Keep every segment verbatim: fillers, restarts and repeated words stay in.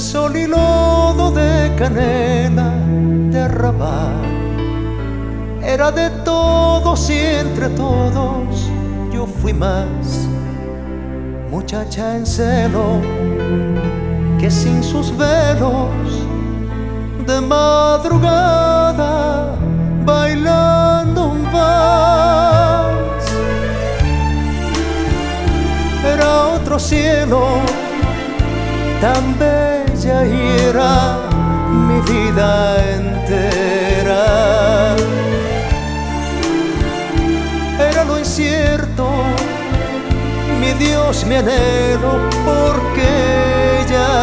sol y lodo, de canela, de arrabal. Era de todos y entre todos yo fui más. Muchacha en celo, que sin sus velos de madrugada bailando un vals. Era otro cielo, tan bella, y era mi vida entera. Era lo incierto, mi Dios, mi anhelo, porque ella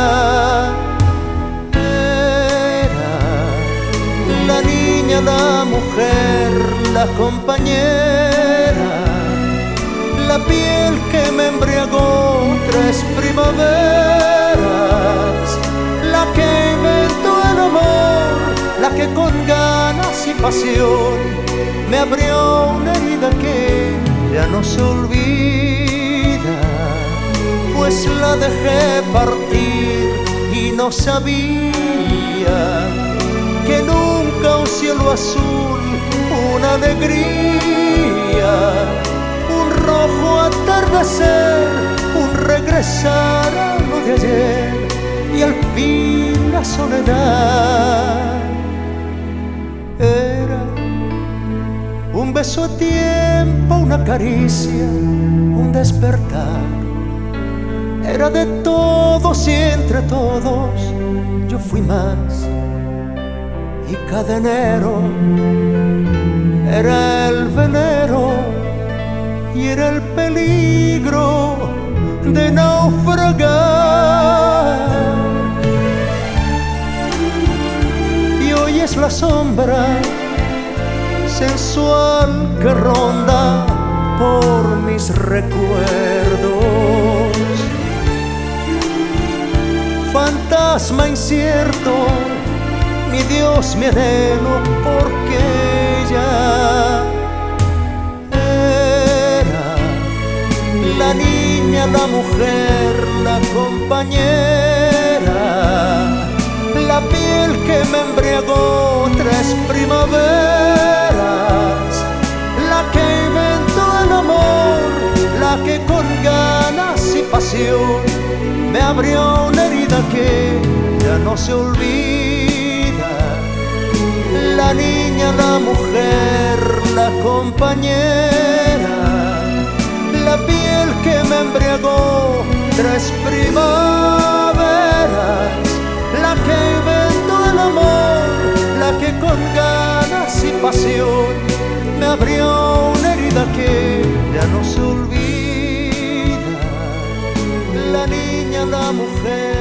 era la niña, la mujer, la compañera, la piel que me embriagó tres primaveras, la que inventó el amor, la que con ganas y pasión me abrió una herida que ya no se olvida, pues la dejé partir y no sabía que nunca un cielo azul, una alegría, un rojo atardecer, un regresar a lo de ayer, y al fin la soledad. Era un beso a tiempo, una caricia, un despertar. Era de todos y entre todos yo fui más. Y cada enero era el velero y era el peligro de naufragar. Y hoy es la sombra sensual que ronda por mis recuerdos, fantasma incierto, mi Dios, mi anhelo, porque ella era la niña, la mujer, la compañera, la piel que me embriagó tres primaveras, la que inventó el amor, la que con ganas y pasión me abrió una herida que ya no se olvida. La niña, la mujer, la compañera, la piel que me embriagó tres primaveras, la que inventó el amor, la que con ganas y pasión me abrió una herida que ya no se olvida. La niña, la mujer,